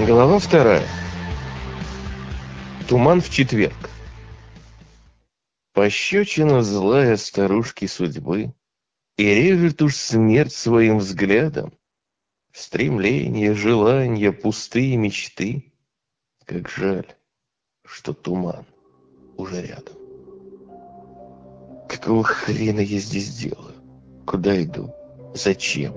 Глава вторая. Туман в четверг. Пощечина злая старушки судьбы, и режет уж смерть своим взглядом. Стремления, желания, пустые мечты. Как жаль, что туман уже рядом. Какого хрена я здесь делаю? Куда иду? Зачем?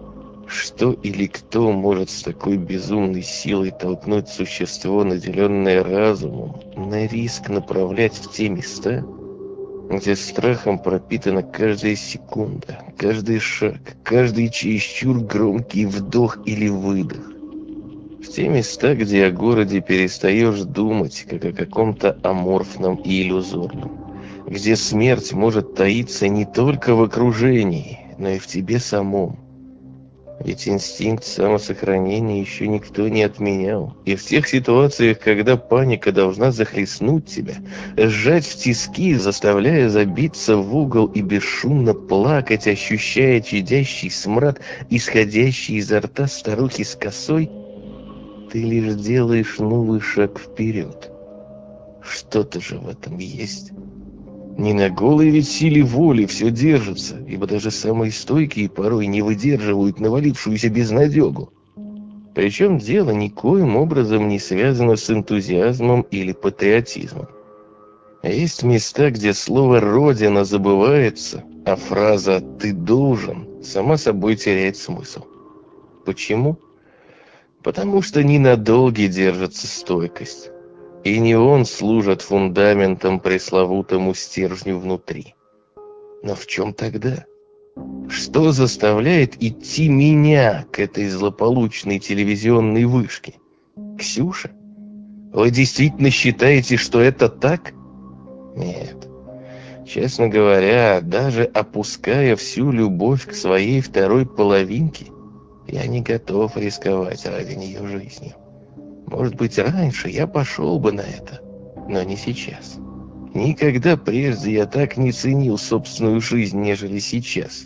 Что или кто может с такой безумной силой толкнуть существо, наделенное разумом, на риск направлять в те места, где страхом пропитана каждая секунда, каждый шаг, каждый чересчур громкий вдох или выдох? В те места, где о городе перестаешь думать, как о каком-то аморфном и иллюзорном, где смерть может таиться не только в окружении, но и в тебе самом. Ведь инстинкт самосохранения еще никто не отменял. И в тех ситуациях, когда паника должна захлестнуть тебя, сжать в тиски, заставляя забиться в угол и бесшумно плакать, ощущая чадящий смрад, исходящий изо рта старухи с косой, ты лишь делаешь новый шаг вперед. Что-то же в этом есть. Не на голой ведь силе воли все держится, ибо даже самые стойкие порой не выдерживают навалившуюся безнадегу. Причем дело никоим образом не связано с энтузиазмом или патриотизмом. Есть места, где слово «родина» забывается, а фраза «ты должен» сама собой теряет смысл. Почему? Потому что не на долге держится стойкость. И не он служит фундаментом пресловутому стержню внутри. Но в чем тогда? Что заставляет идти меня к этой злополучной телевизионной вышке? Ксюша? Вы действительно считаете, что это так? Нет. Честно говоря, даже опуская всю любовь к своей второй половинке, я не готов рисковать ради нее жизнью. Может быть, раньше я пошел бы на это, но не сейчас. Никогда прежде я так не ценил собственную жизнь, нежели сейчас.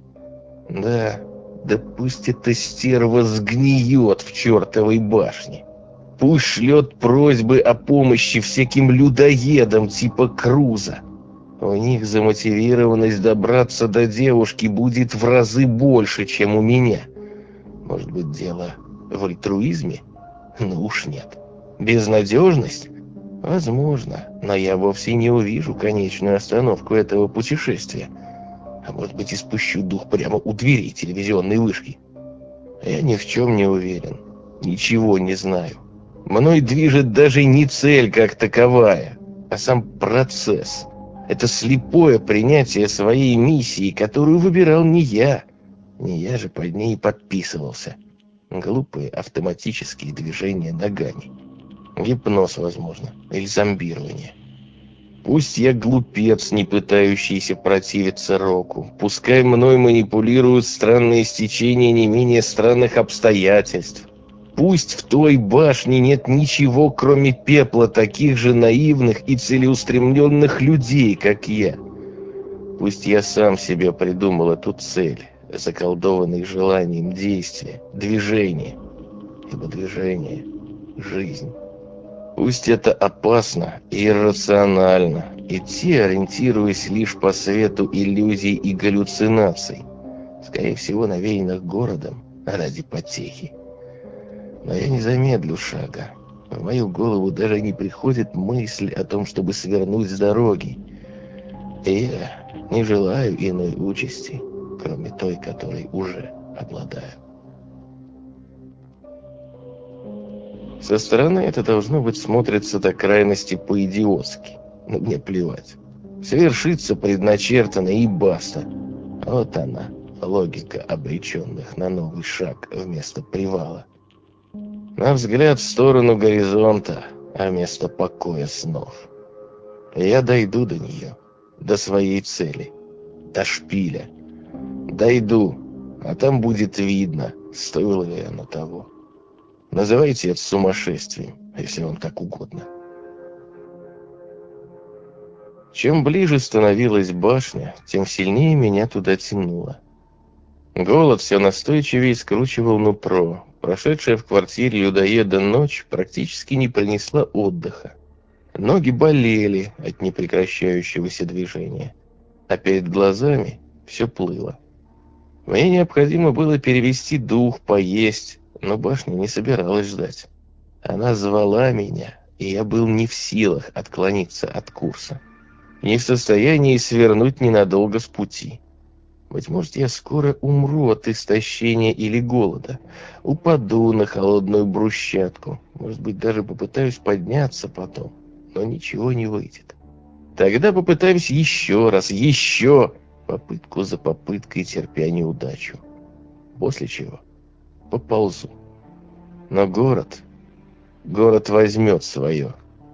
Да пусть эта стерва сгниет в чертовой башне. Пусть шлет просьбы о помощи всяким людоедам типа Круза. У них замотивированность добраться до девушки будет в разы больше, чем у меня. Может быть, дело в альтруизме? Ну уж нет. Безнадежность? Возможно, но я вовсе не увижу конечную остановку этого путешествия. А может быть, и спущу дух прямо у двери телевизионной вышки. Я ни в чем не уверен, ничего не знаю. Мной движет даже не цель как таковая, а сам процесс. Это слепое принятие своей миссии, которую выбирал не я. Не я же под ней подписывался. Глупые автоматические движения ногами. Гипноз, возможно, или зомбирование. Пусть я глупец, не пытающийся противиться року. Пускай мной манипулируют странные стечения не менее странных обстоятельств. Пусть в той башне нет ничего, кроме пепла таких же наивных и целеустремленных людей, как я. Пусть я сам себе придумал эту цель, заколдованный желанием действия, движения. Ибо движение — жизнь. Пусть это опасно и иррационально, идти, ориентируясь лишь по свету иллюзий и галлюцинаций, скорее всего, навеянных городом ради потехи. Но я не замедлю шага. В мою голову даже не приходит мысль о том, чтобы свернуть с дороги. И я не желаю иной участи, кроме той, которой уже обладаю. Со стороны это должно быть смотрится до крайности по-идиотски. Но мне плевать. Совершится предначертано и баста. Вот она, логика обреченных на новый шаг вместо привала. На взгляд в сторону горизонта, а вместо покоя снов. Я дойду до нее, до своей цели, до шпиля. Дойду, а там будет видно, стоило ли оно того. Называйте это сумасшествием, если вам так угодно. Чем ближе становилась башня, тем сильнее меня туда тянуло. Голод все настойчивее скручивал нутро, Прошедшая в квартире людоеда ночь практически не принесла отдыха. Ноги болели от непрекращающегося движения, а перед глазами все плыло. Мне необходимо было перевести дух, поесть, но башня не собиралась ждать. Она звала меня, и я был не в силах отклониться от курса, не в состоянии свернуть ненадолго с пути. Быть может, я скоро умру от истощения или голода, упаду на холодную брусчатку, может быть, даже попытаюсь подняться потом, но ничего не выйдет. Тогда попытаюсь еще раз, еще, попытку за попыткой, терпя неудачу, после чего поползу. Но город возьмет свое.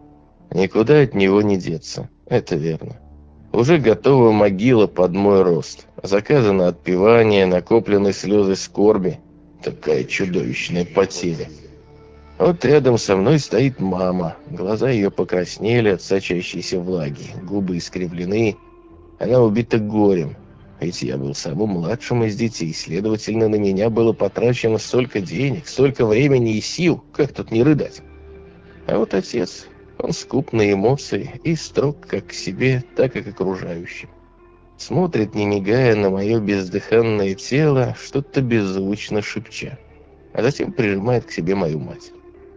Никуда от него не деться, это верно. Уже готова могила под мой рост. Заказано отпевание, накоплены слезы скорби. Такая чудовищная потеря. Вот рядом со мной стоит мама. Глаза ее покраснели от сочащейся влаги. Губы искривлены. Она убита горем. Ведь я был самым младшим из детей. Следовательно, на меня было потрачено столько денег, столько времени и сил. Как тут не рыдать? А вот отец... Он скуп на эмоции и строг как к себе, так и к окружающим. Смотрит, не мигая, на мое бездыханное тело, что-то беззвучно шепча, а затем прижимает к себе мою мать.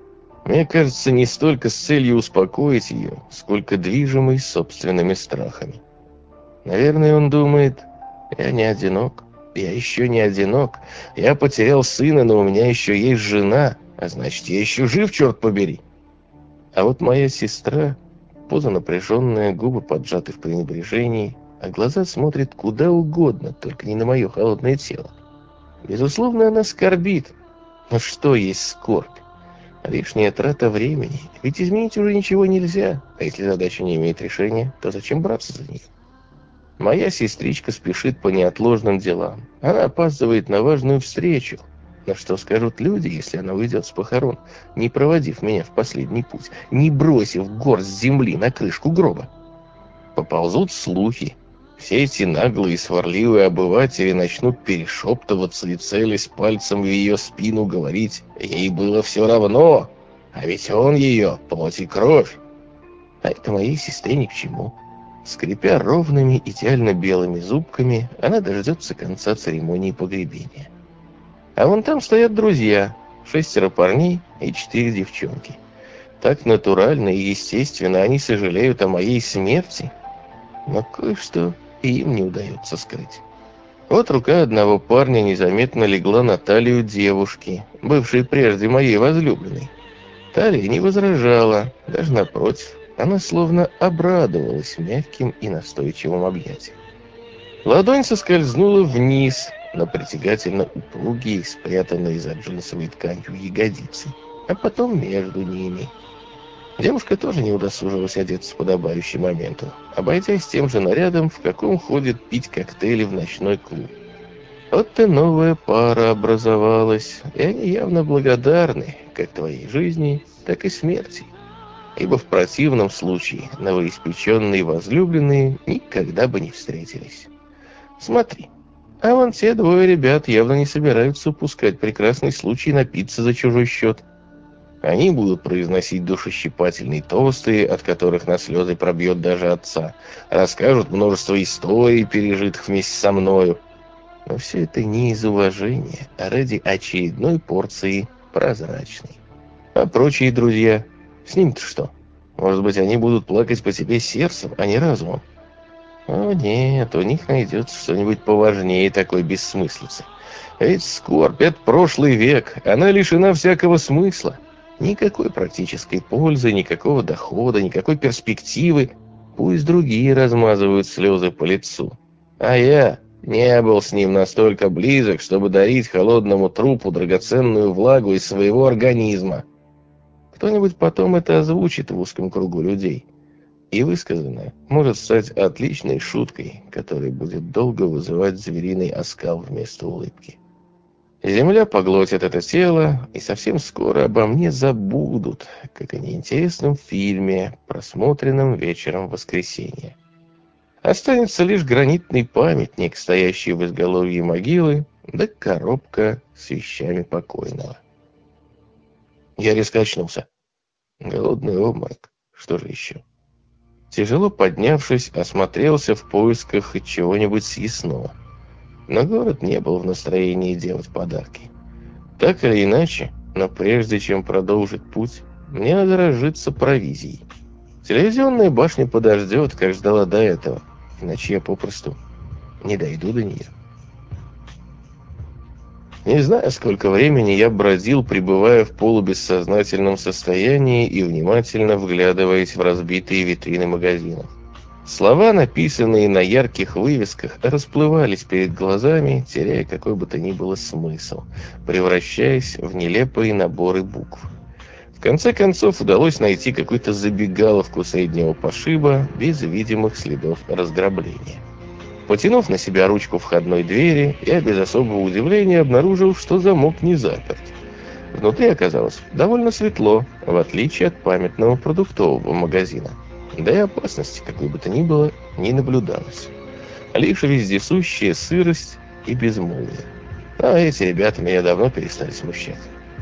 Мне кажется, не столько с целью успокоить ее, сколько движимой собственными страхами. Наверное, он думает, я не одинок, я еще не одинок, я потерял сына, но у меня еще есть жена, а значит, я еще жив, черт побери. А вот моя сестра, поза напряженная, губы поджаты в пренебрежении, а глаза смотрят куда угодно, только не на мое холодное тело. Безусловно, она скорбит. Но что есть скорбь? Лишняя трата времени. Ведь изменить уже ничего нельзя. А если задача не имеет решения, то зачем браться за нее? Моя сестричка спешит по неотложным делам. Она опаздывает на важную встречу. Но что скажут люди, если она уйдет с похорон, не проводив меня в последний путь, не бросив горсть земли на крышку гроба? Поползут слухи. Все эти наглые и сварливые обыватели начнут перешептываться и целясь пальцем в ее спину говорить: ей было все равно, а ведь он ее, плоть и кровь. А это моей сестре ни к чему. Скрипя ровными, идеально белыми зубками, она дождется конца церемонии погребения. А вон там стоят друзья, 6 парней и 4 девчонки. Так натурально и естественно они сожалеют о моей смерти, но кое-что и им не удается скрыть. Вот рука одного парня незаметно легла на талию девушки, бывшей прежде моей возлюбленной. Талия не возражала, даже напротив, она словно обрадовалась мягким и настойчивым объятиям. Ладонь соскользнула вниз на притягательно упругие, спрятанные за джинсовой тканью ягодицы, а потом между ними. Девушка тоже не удосужилась одеться в подобающий моменту, обойдясь тем же нарядом, в каком ходит пить коктейли в ночной клуб. Вот и новая пара образовалась, и они явно благодарны как твоей жизни, так и смерти. Ибо в противном случае новоиспеченные возлюбленные никогда бы не встретились. Смотри, а вон те двое ребят явно не собираются упускать прекрасный случай напиться за чужой счет. Они будут произносить душещипательные тосты, от которых на слезы пробьет даже отца, расскажут множество историй, пережитых вместе со мною. Но все это не из уважения, а ради очередной порции прозрачной. А прочие друзья, с ним-то что? Может быть, они будут плакать по тебе сердцем, а не разумом? О нет, у них найдется что-нибудь поважнее такой бессмыслицы. Ведь скорбь — это прошлый век, она лишена всякого смысла. Никакой практической пользы, никакого дохода, никакой перспективы. Пусть другие размазывают слезы по лицу. А я не был с ним настолько близок, чтобы дарить холодному трупу драгоценную влагу из своего организма. Кто-нибудь потом это озвучит в узком кругу людей. И высказанное может стать отличной шуткой, которая будет долго вызывать звериный оскал вместо улыбки. Земля поглотит это тело, и совсем скоро обо мне забудут, как о неинтересном фильме, просмотренном вечером в воскресенье. Останется лишь гранитный памятник, стоящий в изголовье могилы, да коробка с вещами покойного. Я резко очнулся. Голодный обморок. Что же еще? Тяжело поднявшись, осмотрелся в поисках чего-нибудь съестного. Но город не был в настроении делать подарки. Так или иначе, но прежде чем продолжить путь, мне надо разжиться провизией. Телевизионная башня подождет, как ждала до этого, иначе я попросту не дойду до нее. Не знаю, сколько времени я бродил, пребывая в полубессознательном состоянии и внимательно вглядываясь в разбитые витрины магазинов. Слова, написанные на ярких вывесках, расплывались перед глазами, теряя какой бы то ни было смысл, превращаясь в нелепые наборы букв. В конце концов удалось найти какую-то забегаловку среднего пошиба без видимых следов разграбления. Потянув на себя ручку входной двери, я без особого удивления обнаружил, что замок не заперт. Внутри оказалось довольно светло, в отличие от памятного продуктового магазина. Да и опасности, какой бы то ни было, не наблюдалось. Лишь вездесущая сырость и безмолвие. А эти ребята меня давно перестали смущать.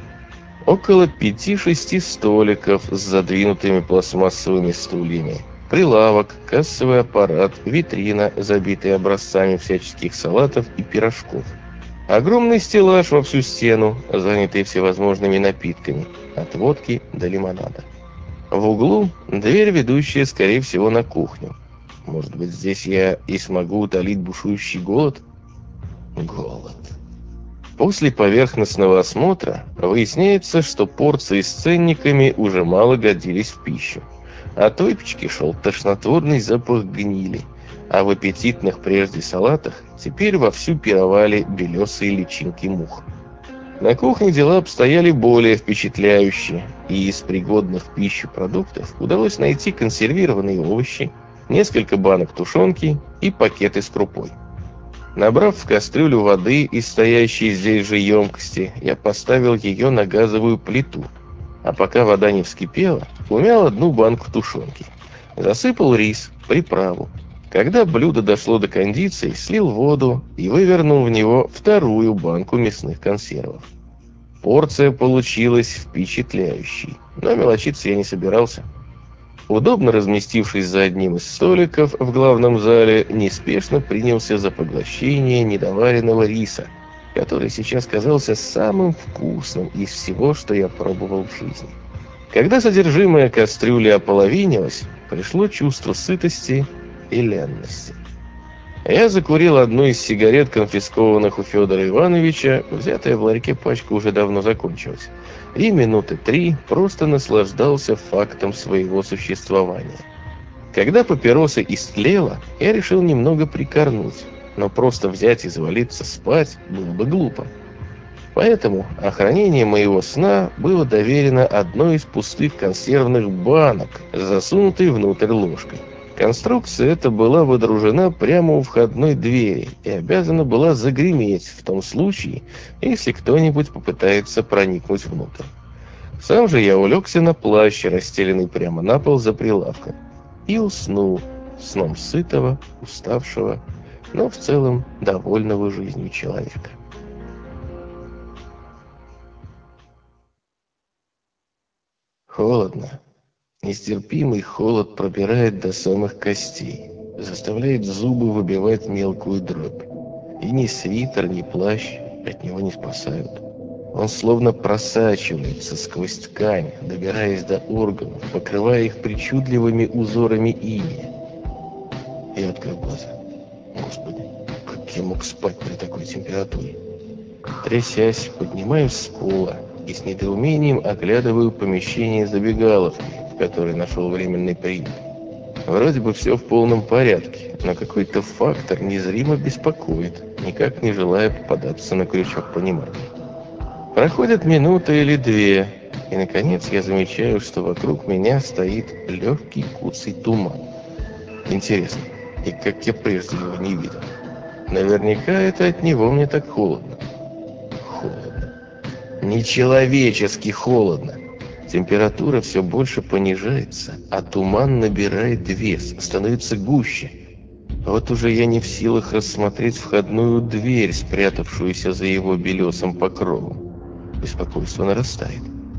Около 5-6 столиков с задвинутыми пластмассовыми стульями. Прилавок, кассовый аппарат, витрина, забитая образцами всяческих салатов и пирожков. Огромный стеллаж во всю стену, занятый всевозможными напитками, от водки до лимонада. В углу дверь, ведущая, скорее всего, на кухню. Может быть, здесь я и смогу утолить бушующий голод? Голод. После поверхностного осмотра выясняется, что порции с ценниками уже мало годились в пищу. От выпечки шел тошнотворный запах гнили, а в аппетитных прежде салатах теперь вовсю пировали белесые личинки мух. На кухне дела обстояли более впечатляюще, и из пригодных в пищу продуктов удалось найти консервированные овощи, несколько банок тушенки и пакеты с крупой. Набрав в кастрюлю воды из стоящей здесь же емкости, я поставил ее на газовую плиту, а пока вода не вскипела, умял одну банку тушенки. Засыпал рис, приправу. Когда блюдо дошло до кондиции, слил воду и вывернул в него вторую банку мясных консервов. Порция получилась впечатляющей, но мелочиться я не собирался. Удобно разместившись за одним из столиков в главном зале, неспешно принялся за поглощение недоваренного риса, который сейчас казался самым вкусным из всего, что я пробовал в жизни. Когда содержимое кастрюли ополовинилось, пришло чувство сытости и ленности. Я закурил одну из сигарет, конфискованных у Федора Ивановича, взятая в ларьке пачка уже давно закончилась, и минуты 3 просто наслаждался фактом своего существования. Когда папироса истлела, я решил немного прикорнуть, но просто взять и завалиться спать было бы глупо. Поэтому охранение моего сна было доверено одной из пустых консервных банок, засунутой внутрь ложкой. Конструкция эта была водружена прямо у входной двери и обязана была загреметь в том случае, если кто-нибудь попытается проникнуть внутрь. Сам же я улегся на плащ, расстеленный прямо на пол за прилавком, и уснул сном сытого, уставшего, но в целом довольного жизнью человека. Холодно. Нестерпимый холод пробирает до самых костей, заставляет зубы выбивать мелкую дробь. И ни свитер, ни плащ от него не спасают. Он словно просачивается сквозь ткань, добираясь до органов, покрывая их причудливыми узорами инея. Я открыл глаза. Господи, как я мог спать при такой температуре? Трясясь, поднимаюсь с пола и с недоумением оглядываю помещение забегаловки, в которой нашел временный приют. Вроде бы все в полном порядке, но какой-то фактор незримо беспокоит, никак не желая попадаться на крючок понимания. Проходит минута или две, и, наконец, я замечаю, что вокруг меня стоит легкий куцый туман. Интересно, и как я прежде его не видел. Наверняка это от него мне так холодно. Холодно. Нечеловечески холодно. Температура все больше понижается, а туман набирает вес, становится гуще. Вот уже я не в силах рассмотреть входную дверь, спрятавшуюся за его белесым покровом. Беспокойство нарастает.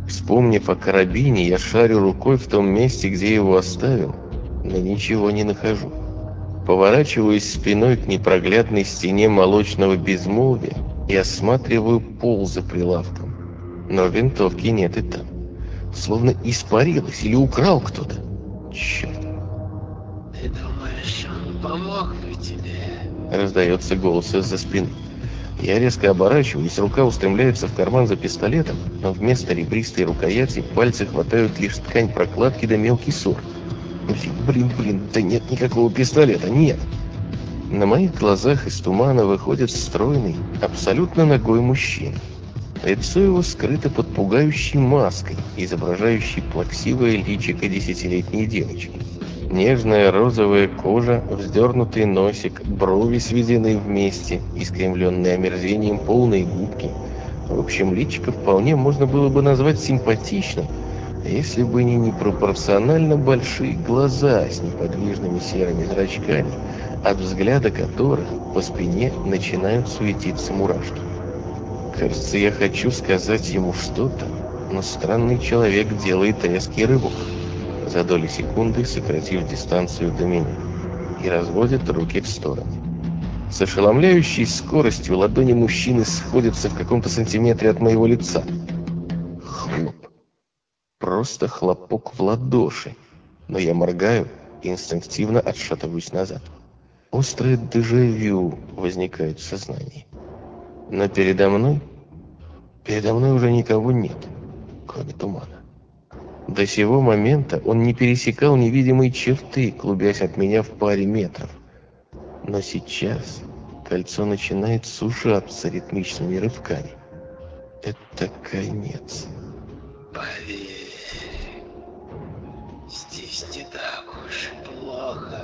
Вспомнив о карабине, я шарю рукой в том месте, где его оставил, но ничего не нахожу. Поворачиваюсь спиной к непроглядной стене молочного безмолвия и осматриваю пол за прилавком. Но винтовки нет и там. Словно испарилась или украл кто-то. Черт. Ты думаешь, он помог бы тебе? Раздается голос из-за спины. Я резко оборачиваюсь, рука устремляется в карман за пистолетом, но вместо ребристой рукояти пальцы хватают лишь ткань прокладки да мелкий сор. Блин, да нет никакого пистолета, нет. На моих глазах из тумана выходит стройный, абсолютно нагой мужчина. Лицо его скрыто под пугающей маской, изображающей плаксивое личико 10-летней девочки. Нежная розовая кожа, вздернутый носик, брови сведены вместе, искривленные омерзением полные губки. В общем, личико вполне можно было бы назвать симпатичным, если бы не непропорционально большие глаза с неподвижными серыми зрачками, от взгляда которых по спине начинают суетиться мурашки. Кажется, я хочу сказать ему что-то, но странный человек делает резкий рывок, за доли секунды сократив дистанцию до меня, и разводит руки в стороны. С ошеломляющей скоростью ладони мужчины сходятся в каком-то сантиметре от моего лица. Хлоп. Просто хлопок в ладоши, но я моргаю и инстинктивно отшатываюсь назад. Острое дежавю возникает в сознании. Но передо мной уже никого нет, кроме тумана. До сего момента он не пересекал невидимой черты, клубясь от меня в паре метров. Но сейчас кольцо начинает сужаться ритмичными рывками. Это конец. Поверь, здесь не так уж и плохо.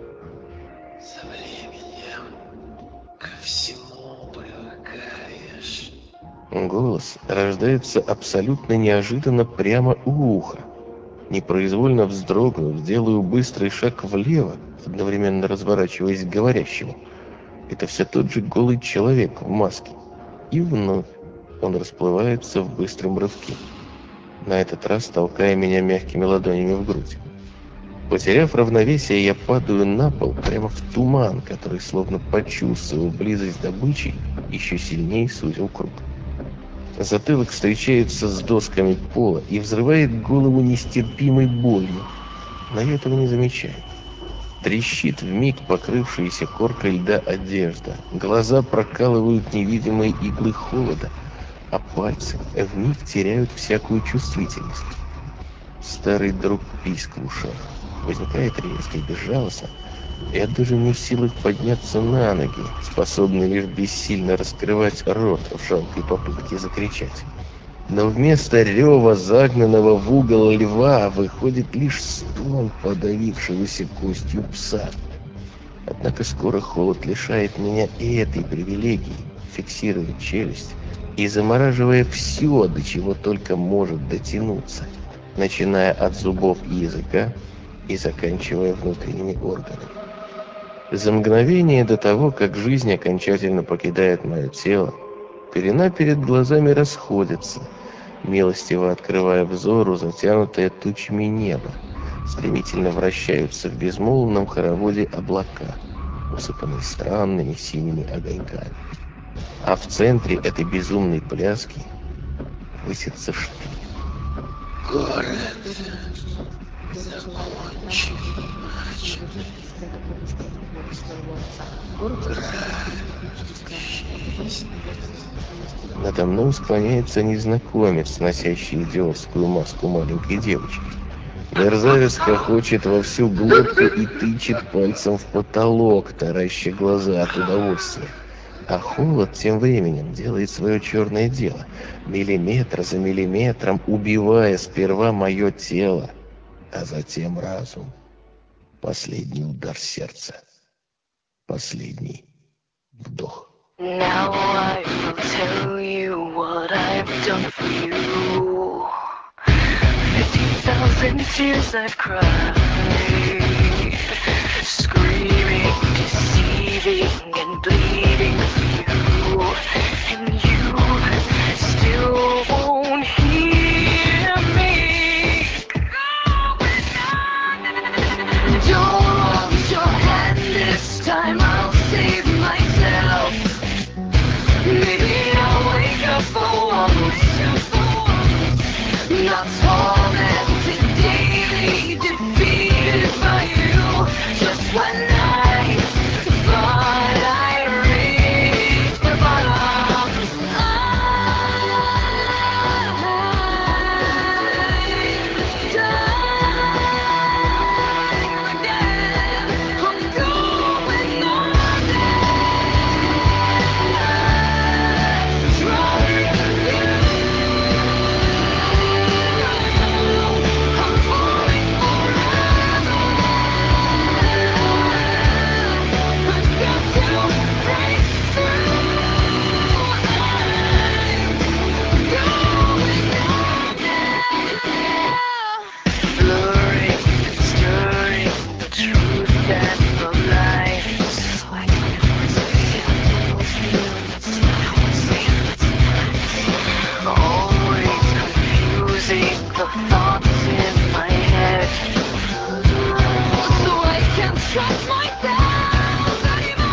Со временем ко всему привыкаешь. Голос рождается абсолютно неожиданно прямо у уха. Непроизвольно вздрогнув, делаю быстрый шаг влево, одновременно разворачиваясь к говорящему. Это все тот же голый человек в маске. И вновь он расплывается в быстром рывке, на этот раз толкая меня мягкими ладонями в грудь. Потеряв равновесие, я падаю на пол прямо в туман, который, словно почувствовал близость добычи, еще сильнее сузил круг. Затылок встречается с досками пола и взрывает голову нестерпимой болью, но я этого не замечаю. Трещит вмиг покрывшаяся коркой льда одежда, глаза прокалывают невидимые иглы холода, а пальцы вмиг теряют всякую чувствительность. Старый друг писк в ушах. Возникает резко и безжалостно. Я даже не в силах подняться на ноги, способный лишь бессильно раскрывать рот в жалкой попытке закричать. Но вместо рева загнанного в угол льва выходит лишь стон подавившегося костью пса. Однако скоро холод лишает меня и этой привилегии, фиксируя челюсть и замораживая все, до чего только может дотянуться, начиная от зубов и языка и заканчивая внутренними органами. За мгновение до того, как жизнь окончательно покидает мое тело, пелена перед глазами расходится, милостиво открывая взору затянутое тучами небо. Стремительно вращаются в безмолвном хороводе облака, усыпанные странными синими огоньками. А в центре этой безумной пляски высится шпиль. Город закончен. Надо мной склоняется незнакомец, носящий идиотскую маску маленькой девочки. Мерзавец хохочет во всю глотку и тычет пальцем в потолок, тараща глаза от удовольствия. А холод тем временем делает свое черное дело, миллиметр за миллиметром убивая сперва мое тело, а затем разум. Последний удар сердца. Последний вдох. Now I will tell you what I've done for you. 15,000 tears I've cried, screaming, deceiving, and bleeding for you, and you still won't hear. time I'll save myself. Maybe I'll wake up for once, not tormented daily, defeated by you. Just one night, but I reached the bottom. The thoughts in my head, so I can't trust myself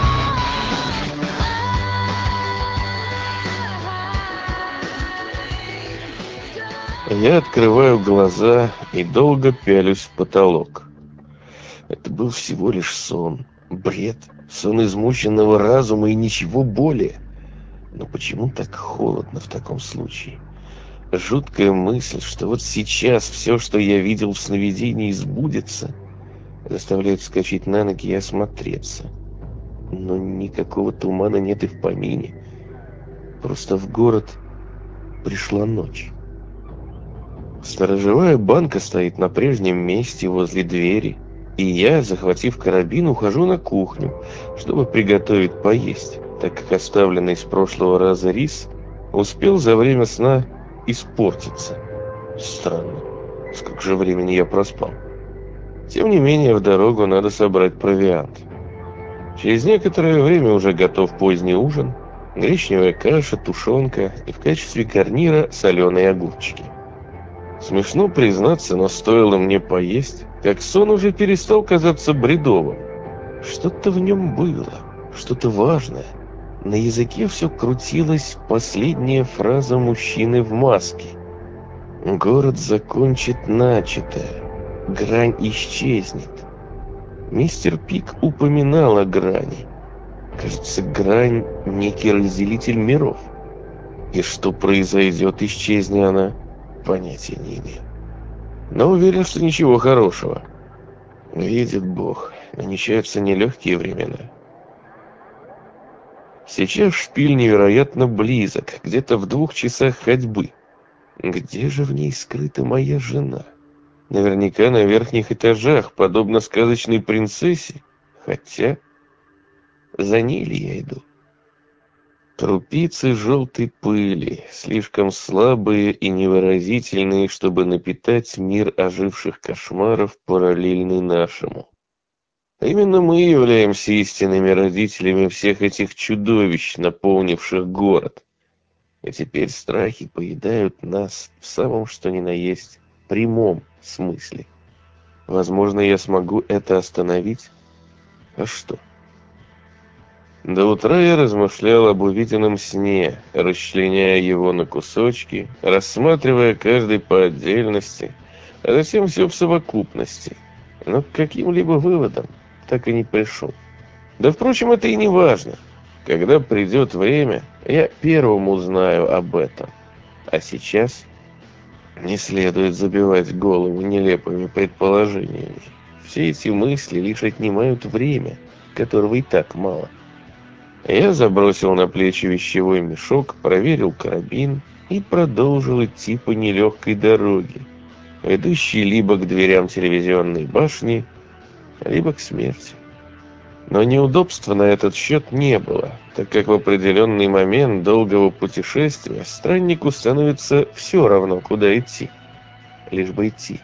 anymore. Я открываю глаза и долго пялюсь в потолок. Это был всего лишь сон, бред, сон измученного разума и ничего более. Но почему так холодно в таком случае? Жуткая мысль, что вот сейчас все, что я видел в сновидении, сбудется, заставляет вскочить на ноги и осмотреться. Но никакого тумана нет и в помине. Просто в город пришла ночь. Сторожевая банка стоит на прежнем месте возле двери, и я, захватив карабин, ухожу на кухню, чтобы приготовить поесть, так как оставленный с прошлого раза рис успел за время сна испортиться. Странно, сколько же времени я проспал. Тем не менее, в дорогу надо собрать провиант. Через некоторое время уже готов поздний ужин, гречневая каша, тушенка и в качестве гарнира соленые огурчики. Смешно признаться, но стоило мне поесть, как сон уже перестал казаться бредовым. Что-то в нем было, что-то важное. На языке все крутилась последняя фраза мужчины в маске. «Город закончит начатое. Грань исчезнет». Мистер Пик упоминал о грани. Кажется, грань — некий разделитель миров. И что произойдет, исчезни она, понятия не имею. Но уверен, что ничего хорошего. Видит Бог, намечаются нелегкие времена. Сейчас шпиль невероятно близок, где-то в 2 часах ходьбы. Где же в ней скрыта моя жена? Наверняка на верхних этажах, подобно сказочной принцессе. Хотя, за ней ли я иду? Крупицы желтой пыли, слишком слабые и невыразительные, чтобы напитать мир оживших кошмаров, параллельный нашему. Именно мы являемся истинными родителями всех этих чудовищ, наполнивших город. И теперь страхи поедают нас в самом что ни на есть прямом смысле. Возможно, я смогу это остановить. А что? До утра я размышлял об увиденном сне, расчленяя его на кусочки, рассматривая каждый по отдельности, а затем все в совокупности. Но к каким-либо выводам так и не пришел. Да, впрочем, это и не важно. Когда придет время, я первым узнаю об этом. А сейчас не следует забивать голову нелепыми предположениями. Все эти мысли лишь отнимают время, которого и так мало. Я забросил на плечи вещевой мешок, проверил карабин и продолжил идти по нелегкой дороге, ведущей либо к дверям телевизионной башни, либо к смерти. Но неудобства на этот счет не было, так как в определенный момент долгого путешествия страннику становится все равно, куда идти, лишь бы идти.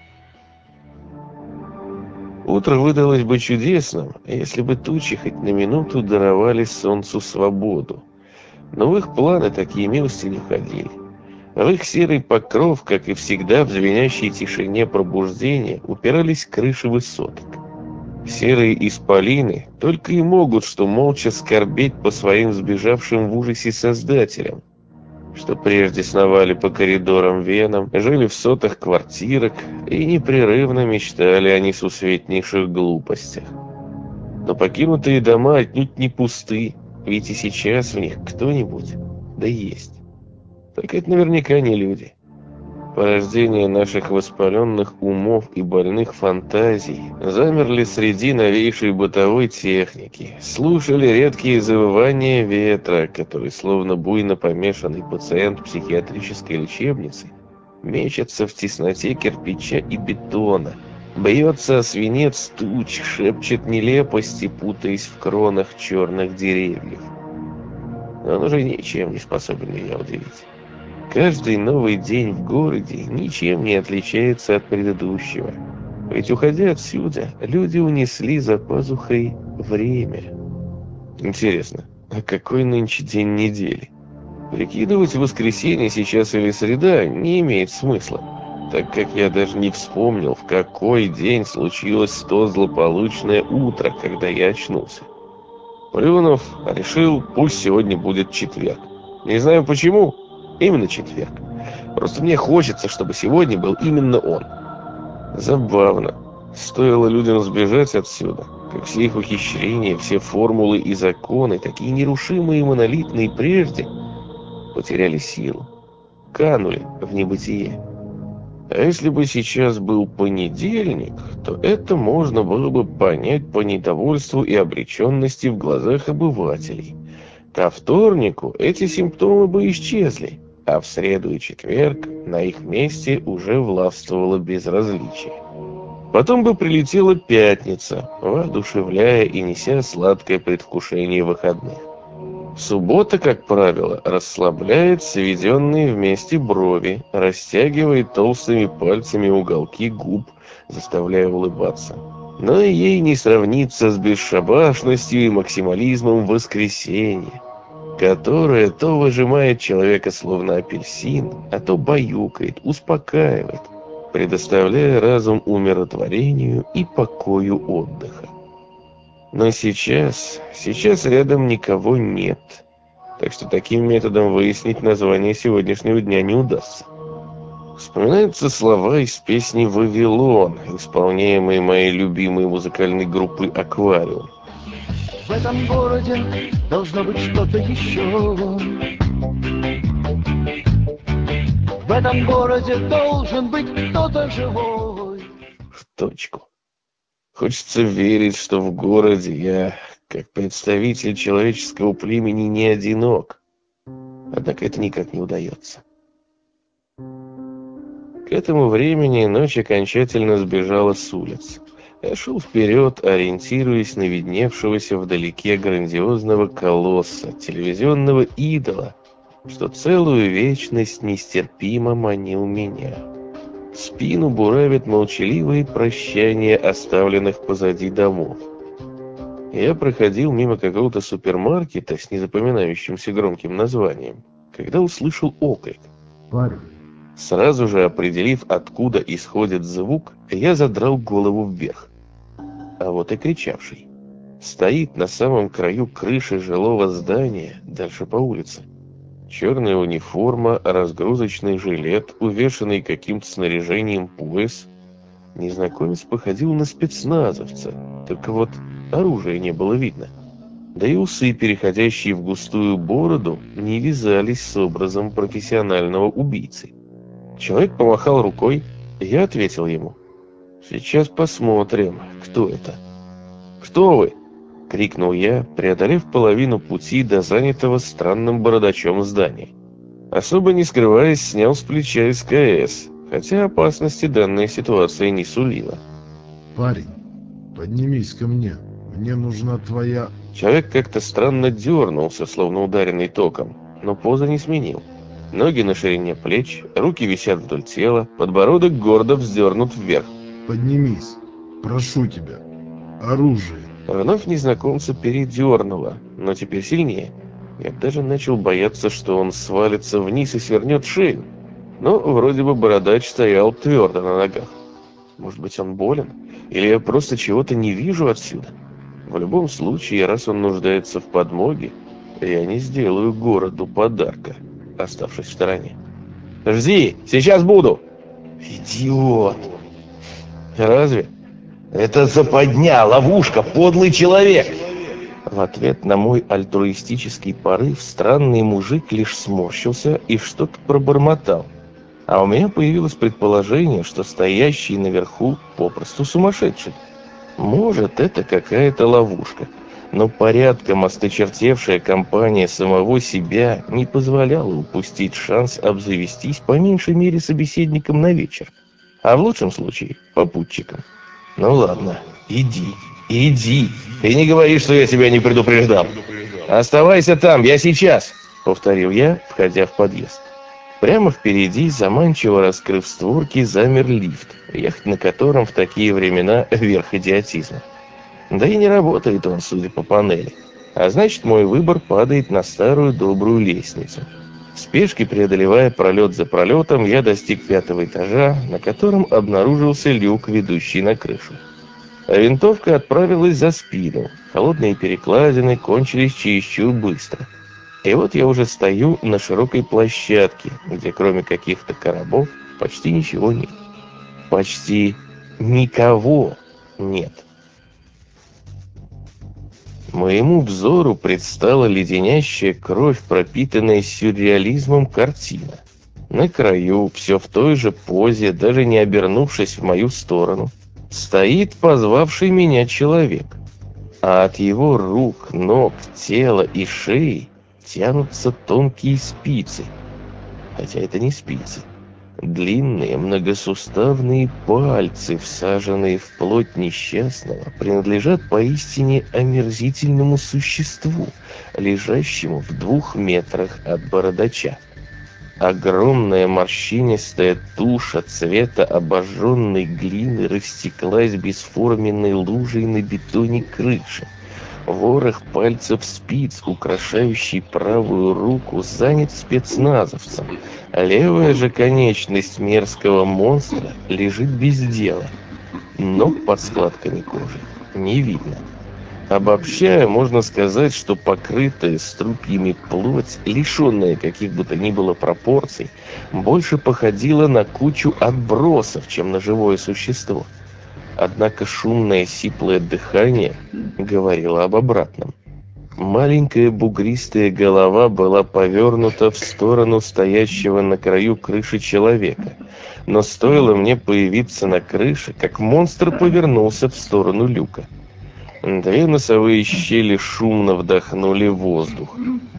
Утро выдалось бы чудесным, если бы тучи хоть на минуту даровали солнцу свободу. Но в их планы такие милости не входили. В их серый покров, как и всегда в звенящей тишине пробуждения, упирались крыши высоток. Серые исполины только и могут что молча скорбеть по своим сбежавшим в ужасе создателям, что прежде сновали по коридорам Венам, жили в сотах квартирок и непрерывно мечтали о несусветнейших глупостях. Но покинутые дома отнюдь не пусты, ведь и сейчас в них кто-нибудь да есть. Только это наверняка не люди. Порождение наших воспаленных умов и больных фантазий замерли среди новейшей бытовой техники, слушали редкие завывания ветра, который, словно буйно помешанный пациент психиатрической лечебницы, мечется в тесноте кирпича и бетона, бьется о свинец туч, шепчет нелепости, путаясь в кронах черных деревьев. Но он уже ничем не способен меня удивить. Каждый новый день в городе ничем не отличается от предыдущего. Ведь, уходя отсюда, люди унесли за пазухой время. Интересно, а какой нынче день недели? Прикидывать воскресенье сейчас или среда не имеет смысла, так как я даже не вспомнил, в какой день случилось то злополучное утро, когда я очнулся. Плюнув, решил, пусть сегодня будет четверг. Не знаю почему, именно четверг. Просто мне хочется, чтобы сегодня был именно он. Забавно. Стоило людям сбежать отсюда, как все их ухищрения, все формулы и законы, такие нерушимые и монолитные прежде, потеряли силу, канули в небытие. А если бы сейчас был понедельник, то это можно было бы понять по недовольству и обреченности в глазах обывателей. Ко вторнику эти симптомы бы исчезли, а в среду и четверг на их месте уже властвовало безразличие. Потом бы прилетела пятница, воодушевляя и неся сладкое предвкушение выходных. Суббота, как правило, расслабляет сведенные вместе брови, растягивает толстыми пальцами уголки губ, заставляя улыбаться. Но ей не сравнится с бесшабашностью и максимализмом воскресенья, которое то выжимает человека словно апельсин, а то баюкает, успокаивает, предоставляя разум умиротворению и покою отдыха. Но сейчас рядом никого нет, так что таким методом выяснить название сегодняшнего дня не удастся. Вспоминаются слова из песни «Вавилон», исполняемые моей любимой музыкальной группой «Аквариум». В этом городе должно быть что-то еще. В этом городе должен быть кто-то живой. В точку. Хочется верить, что в городе я, как представитель человеческого племени, не одинок. Однако это никак не удается. К этому времени ночь окончательно сбежала с улиц. Я шел вперед, ориентируясь на видневшегося вдалеке грандиозного колосса, телевизионного идола, что целую вечность нестерпимо манил меня. Спину буравят молчаливые прощания оставленных позади домов. Я проходил мимо какого-то супермаркета с незапоминающимся громким названием, когда услышал оклик. Парень. Сразу же определив, откуда исходит звук, я задрал голову вверх. А вот и кричавший. Стоит на самом краю крыши жилого здания, дальше по улице. Черная униформа, разгрузочный жилет, увешанный каким-то снаряжением пояс. Незнакомец походил на спецназовца, только вот оружия не было видно. Да и усы, переходящие в густую бороду, не вязались с образом профессионального убийцы. Человек помахал рукой, и я ответил ему. «Сейчас посмотрим, кто это». «Кто вы?» — крикнул я, преодолев половину пути до занятого странным бородачом здания. Особо не скрываясь, снял с плеча СКС, хотя опасности данная ситуация не сулила. Парень, поднимись ко мне. Мне нужна твоя... Человек как-то странно дернулся, словно ударенный током, но поза не сменил. Ноги на ширине плеч, руки висят вдоль тела, подбородок гордо вздернут вверх. Поднимись, прошу тебя. Оружие. Вновь незнакомца передернуло, но теперь сильнее. Я даже начал бояться, что он свалится вниз и свернет шею. Но вроде бы бородач стоял твердо на ногах. Может быть, он болен? Или я просто чего-то не вижу отсюда? В любом случае, раз он нуждается в подмоге, я не сделаю городу подарка, оставшись в стороне. «Жди, сейчас буду!» «Идиот!» «Разве?» «Это западня, ловушка, подлый человек!» В ответ на мой альтруистический порыв странный мужик лишь сморщился и что-то пробормотал. А у меня появилось предположение, что стоящий наверху попросту сумасшедший. Может, это какая-то ловушка, но порядком осточертевшая компания самого себя не позволяла упустить шанс обзавестись по меньшей мере собеседником на вечер, а в лучшем случае попутчиком. Ну ладно, иди, и не говори, что я тебя не предупреждал. Оставайся там, я сейчас, повторил я, входя в подъезд. Прямо впереди, заманчиво раскрыв створки, замер лифт, ехать на котором в такие времена верх идиотизма. Да и не работает он, судя по панели. А значит, мой выбор падает на старую добрую лестницу. В спешке, преодолевая пролет за пролетом, я достиг 5-го этажа, на котором обнаружился люк, ведущий на крышу. А винтовка отправилась за спину. Холодные перекладины кончились чересчур быстро. И вот я уже стою на широкой площадке, где кроме каких-то коробов почти ничего нет. Почти никого нет. Моему взору предстала леденящая кровь, пропитанная сюрреализмом картина. На краю, все в той же позе, даже не обернувшись в мою сторону, стоит позвавший меня человек. А от его рук, ног, тела и шеи тянутся тонкие спицы. Хотя это не спицы. Длинные многосуставные пальцы, всаженные в плоть несчастного, принадлежат поистине омерзительному существу, лежащему в 2 метрах от бородача. Огромная морщинистая туша цвета обожженной глины растеклась бесформенной лужей на бетоне крыши. Ворох пальцев спиц, украшающий правую руку, занят спецназовцем. Левая же конечность мерзкого монстра лежит без дела. Ног под складками кожи не видно. Обобщая, можно сказать, что покрытая струпьями плоть, лишенная каких бы то ни было пропорций, больше походила на кучу отбросов, чем на живое существо. Однако шумное сиплое дыхание говорило об обратном. Маленькая бугристая голова была повернута в сторону стоящего на краю крыши человека. Но стоило мне появиться на крыше, как монстр повернулся в сторону люка. 2 носовые щели шумно вдохнули воздух.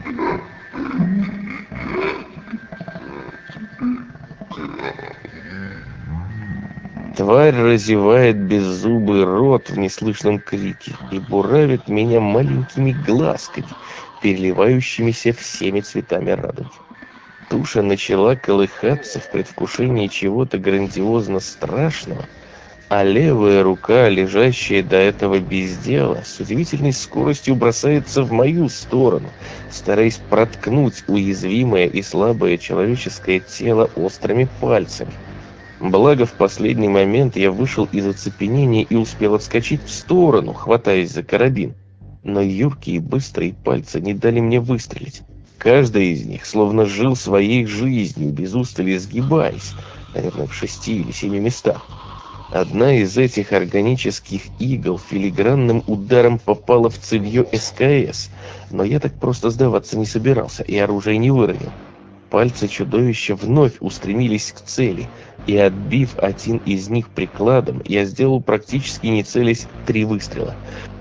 Тварь разевает беззубый рот в неслышном крике и буравит меня маленькими глазками, переливающимися всеми цветами радуги. Туша начала колыхаться в предвкушении чего-то грандиозно страшного, а левая рука, лежащая до этого без дела, с удивительной скоростью бросается в мою сторону, стараясь проткнуть уязвимое и слабое человеческое тело острыми пальцами. Благо, в последний момент я вышел из оцепенения и успел отскочить в сторону, хватаясь за карабин. Но юркие и быстрые пальцы не дали мне выстрелить. Каждый из них словно жил своей жизнью, без устали сгибаясь, наверное, в 6 или 7 местах. Одна из этих органических игл филигранным ударом попала в цевьё СКС, но я так просто сдаваться не собирался и оружие не выронил. Пальцы чудовища вновь устремились к цели, и отбив один из них прикладом, я сделал практически не целясь 3 выстрела.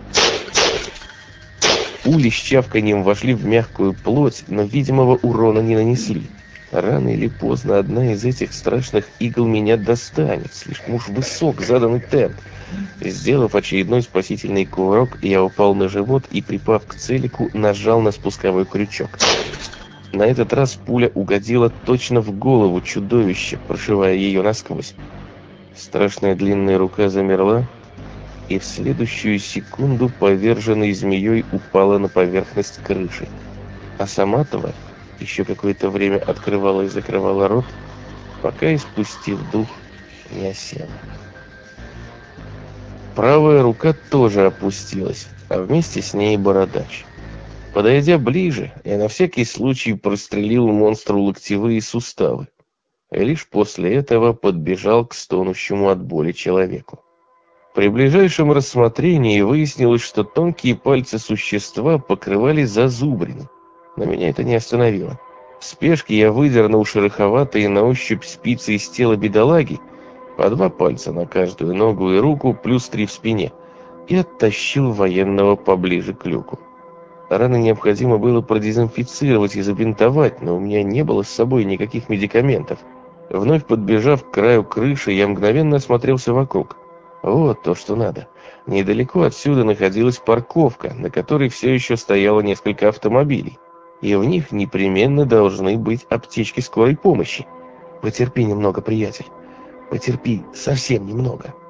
Пули с чавканьем вошли в мягкую плоть, но видимого урона не нанесли. Рано или поздно одна из этих страшных игл меня достанет, слишком уж высок заданный темп. Сделав очередной спасительный кувырок, я упал на живот и, припав к целику, нажал на спусковой крючок. На этот раз пуля угодила точно в голову чудовища, прошивая ее насквозь. Страшная длинная рука замерла, и в следующую секунду поверженной змеей упала на поверхность крыши. А сама тварь еще какое-то время открывала и закрывала рот, пока, испустив дух, не осела. Правая рука тоже опустилась, а вместе с ней и бородач. Подойдя ближе, я на всякий случай прострелил монстру локтевые суставы. И лишь после этого подбежал к стонущему от боли человеку. При ближайшем рассмотрении выяснилось, что тонкие пальцы существа покрывали зазубрины. Но меня это не остановило. В спешке я выдернул шероховатые на ощупь спицы из тела бедолаги, по 2 пальца на каждую ногу и руку, плюс 3 в спине, и оттащил военного поближе к люку. Раны необходимо было продезинфицировать и забинтовать, но у меня не было с собой никаких медикаментов. Вновь подбежав к краю крыши, я мгновенно осмотрелся вокруг. Вот то, что надо. Недалеко отсюда находилась парковка, на которой все еще стояло несколько автомобилей. И в них непременно должны быть аптечки скорой помощи. Потерпи немного, приятель. Потерпи совсем немного.